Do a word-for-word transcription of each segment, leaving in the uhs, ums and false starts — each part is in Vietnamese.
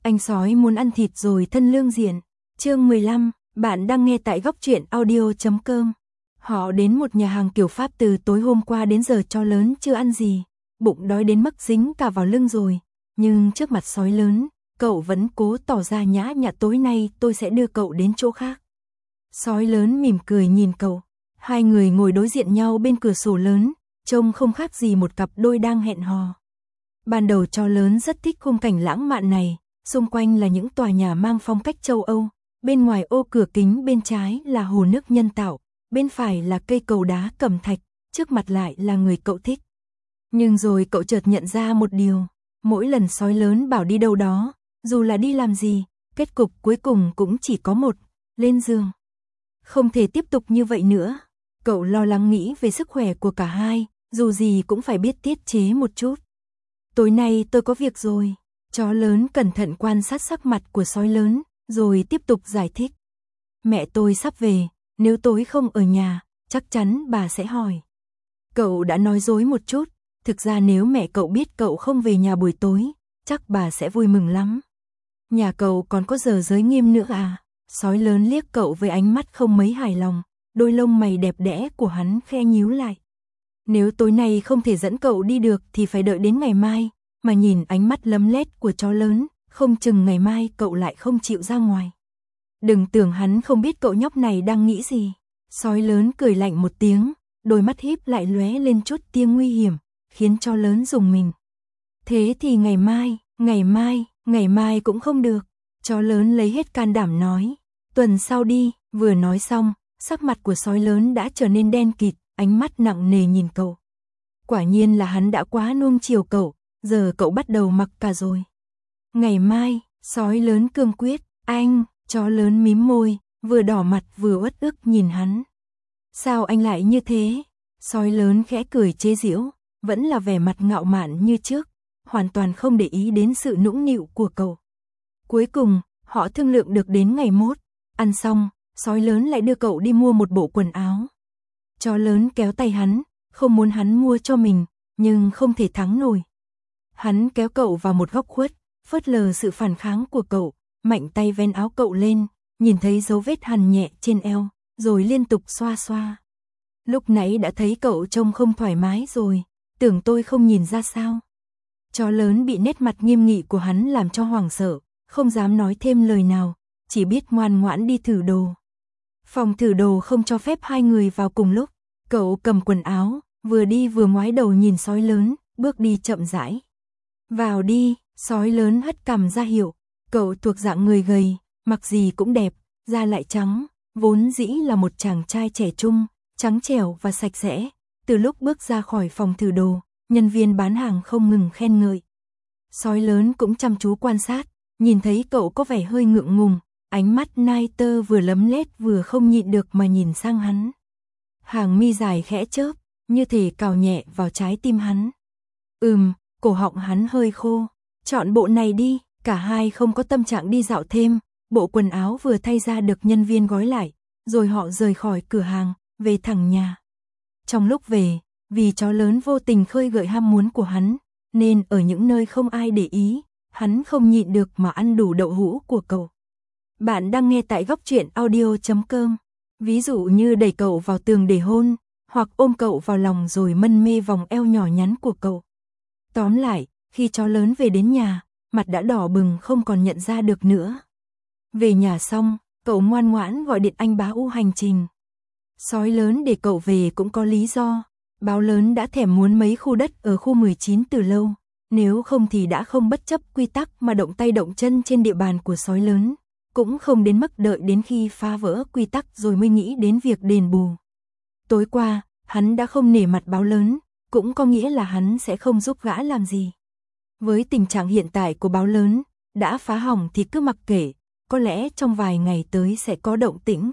Anh sói muốn ăn thịt rồi thân lương diện. Chương mười lăm, bạn đang nghe tại góc truyện audio chấm com. Họ đến một nhà hàng kiểu Pháp từ tối hôm qua đến giờ cho lớn chưa ăn gì, bụng đói đến mức dính cả vào lưng rồi. Nhưng trước mặt sói lớn, cậu vẫn cố tỏ ra nhã nhặn, tối nay tôi sẽ đưa cậu đến chỗ khác. Sói lớn mỉm cười nhìn cậu. Hai người ngồi đối diện nhau bên cửa sổ lớn, trông không khác gì một cặp đôi đang hẹn hò. Ban đầu chó lớn rất thích khung cảnh lãng mạn này, xung quanh là những tòa nhà mang phong cách châu Âu, bên ngoài ô cửa kính bên trái là hồ nước nhân tạo, bên phải là cây cầu đá cẩm thạch, trước mặt lại là người cậu thích. Nhưng rồi cậu chợt nhận ra một điều, mỗi lần sói lớn bảo đi đâu đó, dù là đi làm gì, kết cục cuối cùng cũng chỉ có một, lên giường. Không thể tiếp tục như vậy nữa, cậu lo lắng nghĩ về sức khỏe của cả hai, dù gì cũng phải biết tiết chế một chút. Tối nay tôi có việc rồi. Chó lớn cẩn thận quan sát sắc mặt của sói lớn, rồi tiếp tục giải thích. Mẹ tôi sắp về, nếu tối không ở nhà, chắc chắn bà sẽ hỏi. Cậu đã nói dối một chút, thực ra nếu mẹ cậu biết cậu không về nhà buổi tối, chắc bà sẽ vui mừng lắm. Nhà cậu còn có giờ giới nghiêm nữa à? Sói lớn liếc cậu với ánh mắt không mấy hài lòng, đôi lông mày đẹp đẽ của hắn khe nhíu lại. Nếu tối nay không thể dẫn cậu đi được thì phải đợi đến ngày mai. Mà nhìn ánh mắt lấm lét của chó lớn, không chừng ngày mai cậu lại không chịu ra ngoài. Đừng tưởng hắn không biết cậu nhóc này đang nghĩ gì. Sói lớn cười lạnh một tiếng, đôi mắt híp lại lóe lên chút tia nguy hiểm, khiến chó lớn rùng mình. Thế thì ngày mai, ngày mai, ngày mai cũng không được. Chó lớn lấy hết can đảm nói. Tuần sau đi, vừa nói xong, sắc mặt của sói lớn đã trở nên đen kịt, ánh mắt nặng nề nhìn cậu. Quả nhiên là hắn đã quá nuông chiều cậu. Giờ cậu bắt đầu mặc cả rồi. Ngày mai, sói lớn cương quyết, anh, chó lớn mím môi, vừa đỏ mặt vừa uất ức nhìn hắn. Sao anh lại như thế? Sói lớn khẽ cười chế giễu, vẫn là vẻ mặt ngạo mạn như trước, hoàn toàn không để ý đến sự nũng nịu của cậu. Cuối cùng, họ thương lượng được đến ngày mốt, ăn xong, sói lớn lại đưa cậu đi mua một bộ quần áo. Chó lớn kéo tay hắn, không muốn hắn mua cho mình, nhưng không thể thắng nổi. Hắn kéo cậu vào một góc khuất, phớt lờ sự phản kháng của cậu, mạnh tay vén áo cậu lên, nhìn thấy dấu vết hằn nhẹ trên eo, rồi liên tục xoa xoa. Lúc nãy đã thấy cậu trông không thoải mái rồi, tưởng tôi không nhìn ra sao. Chó lớn bị nét mặt nghiêm nghị của hắn làm cho hoảng sợ, không dám nói thêm lời nào, chỉ biết ngoan ngoãn đi thử đồ. Phòng thử đồ không cho phép hai người vào cùng lúc, cậu cầm quần áo, vừa đi vừa ngoái đầu nhìn sói lớn, bước đi chậm rãi. Vào đi, sói lớn hất cằm ra hiệu, cậu thuộc dạng người gầy, mặc gì cũng đẹp, da lại trắng, vốn dĩ là một chàng trai trẻ trung, trắng trẻo và sạch sẽ. Từ lúc bước ra khỏi phòng thử đồ, nhân viên bán hàng không ngừng khen ngợi. Sói lớn cũng chăm chú quan sát, nhìn thấy cậu có vẻ hơi ngượng ngùng, ánh mắt nai tơ vừa lấm lét vừa không nhịn được mà nhìn sang hắn. Hàng mi dài khẽ chớp, như thể cào nhẹ vào trái tim hắn. Ừm. Cổ họng hắn hơi khô, chọn bộ này đi, cả hai không có tâm trạng đi dạo thêm, bộ quần áo vừa thay ra được nhân viên gói lại, rồi họ rời khỏi cửa hàng, về thẳng nhà. Trong lúc về, vì chó lớn vô tình khơi gợi ham muốn của hắn, nên ở những nơi không ai để ý, hắn không nhịn được mà ăn đủ đậu hũ của cậu. Bạn đang nghe tại góc truyện audio chấm com, ví dụ như đẩy cậu vào tường để hôn, hoặc ôm cậu vào lòng rồi mân mê vòng eo nhỏ nhắn của cậu. Tóm lại, khi chó lớn về đến nhà, mặt đã đỏ bừng không còn nhận ra được nữa. Về nhà xong, cậu ngoan ngoãn gọi điện anh báo U hành trình. Sói lớn để cậu về cũng có lý do, báo lớn đã thèm muốn mấy khu đất ở khu mười chín từ lâu, nếu không thì đã không bất chấp quy tắc mà động tay động chân trên địa bàn của sói lớn, cũng không đến mức đợi đến khi phá vỡ quy tắc rồi mới nghĩ đến việc đền bù. Tối qua, hắn đã không nể mặt báo lớn, cũng có nghĩa là hắn sẽ không giúp gã làm gì. Với tình trạng hiện tại của báo lớn, đã phá hỏng thì cứ mặc kệ, có lẽ trong vài ngày tới sẽ có động tĩnh.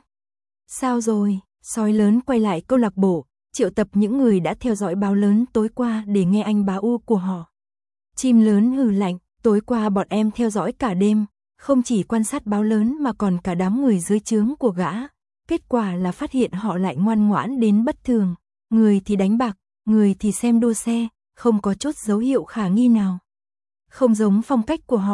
Sao rồi? Sói lớn quay lại câu lạc bộ, triệu tập những người đã theo dõi báo lớn tối qua để nghe anh báo u của họ. Chim lớn hừ lạnh, tối qua bọn em theo dõi cả đêm, không chỉ quan sát báo lớn mà còn cả đám người dưới trướng của gã. Kết quả là phát hiện họ lại ngoan ngoãn đến bất thường, người thì đánh bạc, người thì xem đua xe, không có chút dấu hiệu khả nghi nào. Không giống phong cách của họ,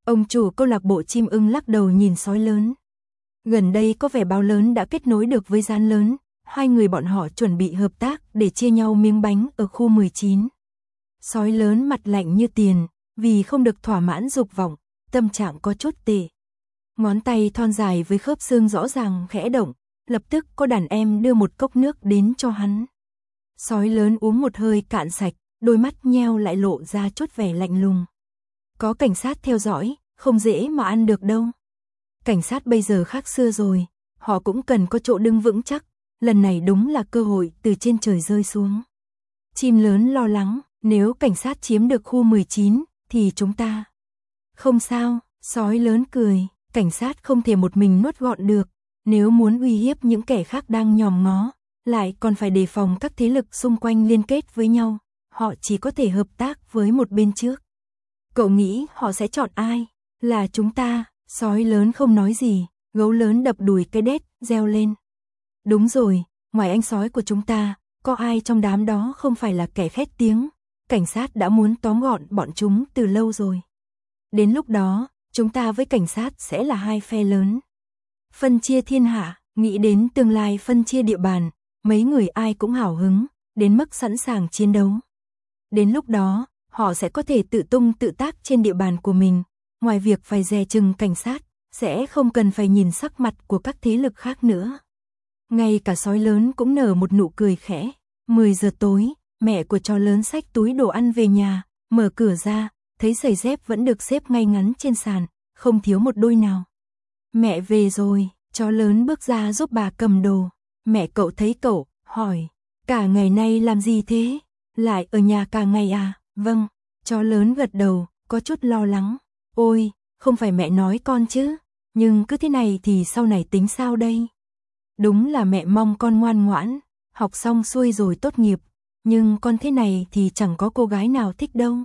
Ông chủ câu lạc bộ chim ưng lắc đầu nhìn sói lớn. Gần đây có vẻ báo lớn đã kết nối được với gián lớn, hai người bọn họ chuẩn bị hợp tác để chia nhau miếng bánh ở khu mười chín. Sói lớn mặt lạnh như tiền, vì không được thỏa mãn dục vọng, tâm trạng có chút tệ. Ngón tay thon dài với khớp xương rõ ràng khẽ động, lập tức có đàn em đưa một cốc nước đến cho hắn. Sói lớn uống một hơi cạn sạch, đôi mắt nheo lại lộ ra chút vẻ lạnh lùng. Có cảnh sát theo dõi, không dễ mà ăn được đâu. Cảnh sát bây giờ khác xưa rồi, họ cũng cần có chỗ đứng vững chắc, lần này đúng là cơ hội từ trên trời rơi xuống. Chim lớn lo lắng, nếu cảnh sát chiếm được khu mười chín, thì chúng ta... Không sao, sói lớn cười, cảnh sát không thể một mình nuốt gọn được, nếu muốn uy hiếp những kẻ khác đang nhòm ngó, lại còn phải đề phòng các thế lực xung quanh liên kết với nhau, họ chỉ có thể hợp tác với một bên trước. Cậu nghĩ họ sẽ chọn ai? Là chúng ta, sói lớn không nói gì, gấu lớn đập đùi cái đét, reo lên. Đúng rồi, ngoài anh sói của chúng ta, có ai trong đám đó không phải là kẻ khét tiếng, cảnh sát đã muốn tóm gọn bọn chúng từ lâu rồi. Đến lúc đó, chúng ta với cảnh sát sẽ là hai phe lớn. Phân chia thiên hạ, nghĩ đến tương lai phân chia địa bàn, mấy người ai cũng hào hứng, đến mức sẵn sàng chiến đấu. Đến lúc đó, họ sẽ có thể tự tung tự tác trên địa bàn của mình, ngoài việc phải dè chừng cảnh sát, sẽ không cần phải nhìn sắc mặt của các thế lực khác nữa. Ngay cả sói lớn cũng nở một nụ cười khẽ. mười giờ tối, mẹ của chó lớn xách túi đồ ăn về nhà, mở cửa ra, thấy giày dép vẫn được xếp ngay ngắn trên sàn, không thiếu một đôi nào. Mẹ về rồi, chó lớn bước ra giúp bà cầm đồ. Mẹ cậu thấy cậu, hỏi, cả ngày nay làm gì thế? Lại ở nhà cả ngày à? Vâng, chó lớn gật đầu, có chút lo lắng. Ôi, không phải mẹ nói con chứ, nhưng cứ thế này thì sau này tính sao đây? Đúng là mẹ mong con ngoan ngoãn, học xong xuôi rồi tốt nghiệp, nhưng con thế này thì chẳng có cô gái nào thích đâu.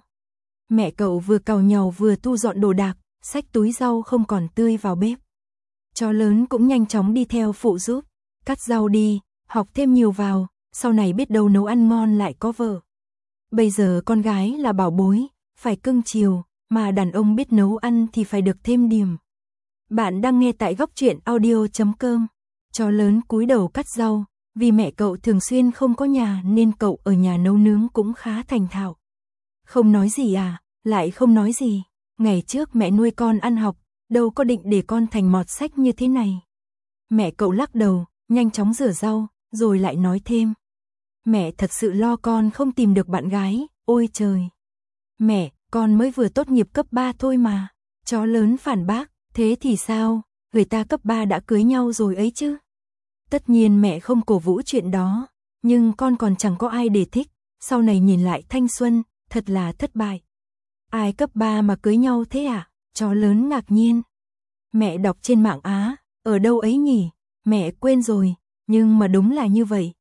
Mẹ cậu vừa cào nhàu vừa thu dọn đồ đạc, xách túi rau không còn tươi vào bếp. Chó lớn cũng nhanh chóng đi theo phụ giúp, cắt rau đi, học thêm nhiều vào, sau này biết đâu nấu ăn ngon lại có vợ. Bây giờ con gái là bảo bối, phải cưng chiều, mà đàn ông biết nấu ăn thì phải được thêm điểm. Bạn đang nghe tại góc truyện audio chấm com. Chó lớn cúi đầu cắt rau, vì mẹ cậu thường xuyên không có nhà nên cậu ở nhà nấu nướng cũng khá thành thạo. Không nói gì à, lại không nói gì, ngày trước mẹ nuôi con ăn học, đâu có định để con thành mọt sách như thế này. Mẹ cậu lắc đầu, nhanh chóng rửa rau, rồi lại nói thêm. Mẹ thật sự lo con không tìm được bạn gái, ôi trời. Mẹ, con mới vừa tốt nghiệp cấp ba thôi mà. Chó lớn phản bác, thế thì sao, người ta cấp ba đã cưới nhau rồi ấy chứ. Tất nhiên mẹ không cổ vũ chuyện đó, nhưng con còn chẳng có ai để thích, sau này nhìn lại thanh xuân, thật là thất bại. Ai cấp ba mà cưới nhau thế à? Chó lớn ngạc nhiên. Mẹ đọc trên mạng Á, ở đâu ấy nhỉ? Mẹ quên rồi, nhưng mà đúng là như vậy.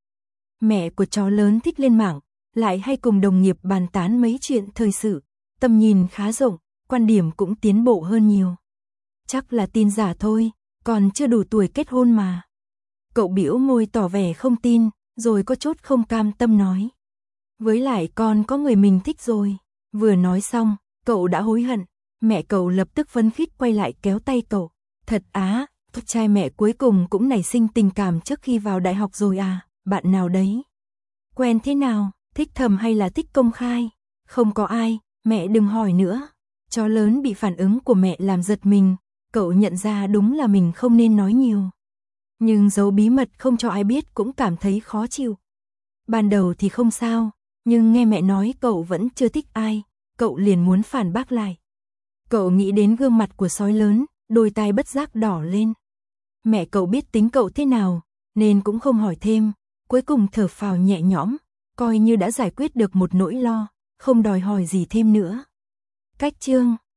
Mẹ của chó lớn thích lên mạng, lại hay cùng đồng nghiệp bàn tán mấy chuyện thời sự, tầm nhìn khá rộng, quan điểm cũng tiến bộ hơn nhiều. Chắc là tin giả thôi, còn chưa đủ tuổi kết hôn mà. Cậu bĩu môi tỏ vẻ không tin, rồi có chút không cam tâm nói. Với lại con có người mình thích rồi. Vừa nói xong, cậu đã hối hận. Mẹ cậu lập tức phấn khích quay lại kéo tay cậu. Thật á, trai mẹ cuối cùng cũng nảy sinh tình cảm trước khi vào đại học rồi à, bạn nào đấy? Quen thế nào, thích thầm hay là thích công khai? Không có ai, mẹ đừng hỏi nữa. Chó lớn bị phản ứng của mẹ làm giật mình, cậu nhận ra đúng là mình không nên nói nhiều. Nhưng giấu bí mật không cho ai biết cũng cảm thấy khó chịu. Ban đầu thì không sao, nhưng nghe mẹ nói cậu vẫn chưa thích ai, cậu liền muốn phản bác lại. Cậu nghĩ đến gương mặt của sói lớn, đôi tai bất giác đỏ lên. Mẹ cậu biết tính cậu thế nào, nên cũng không hỏi thêm, cuối cùng thở phào nhẹ nhõm, coi như đã giải quyết được một nỗi lo, không đòi hỏi gì thêm nữa. Cách chương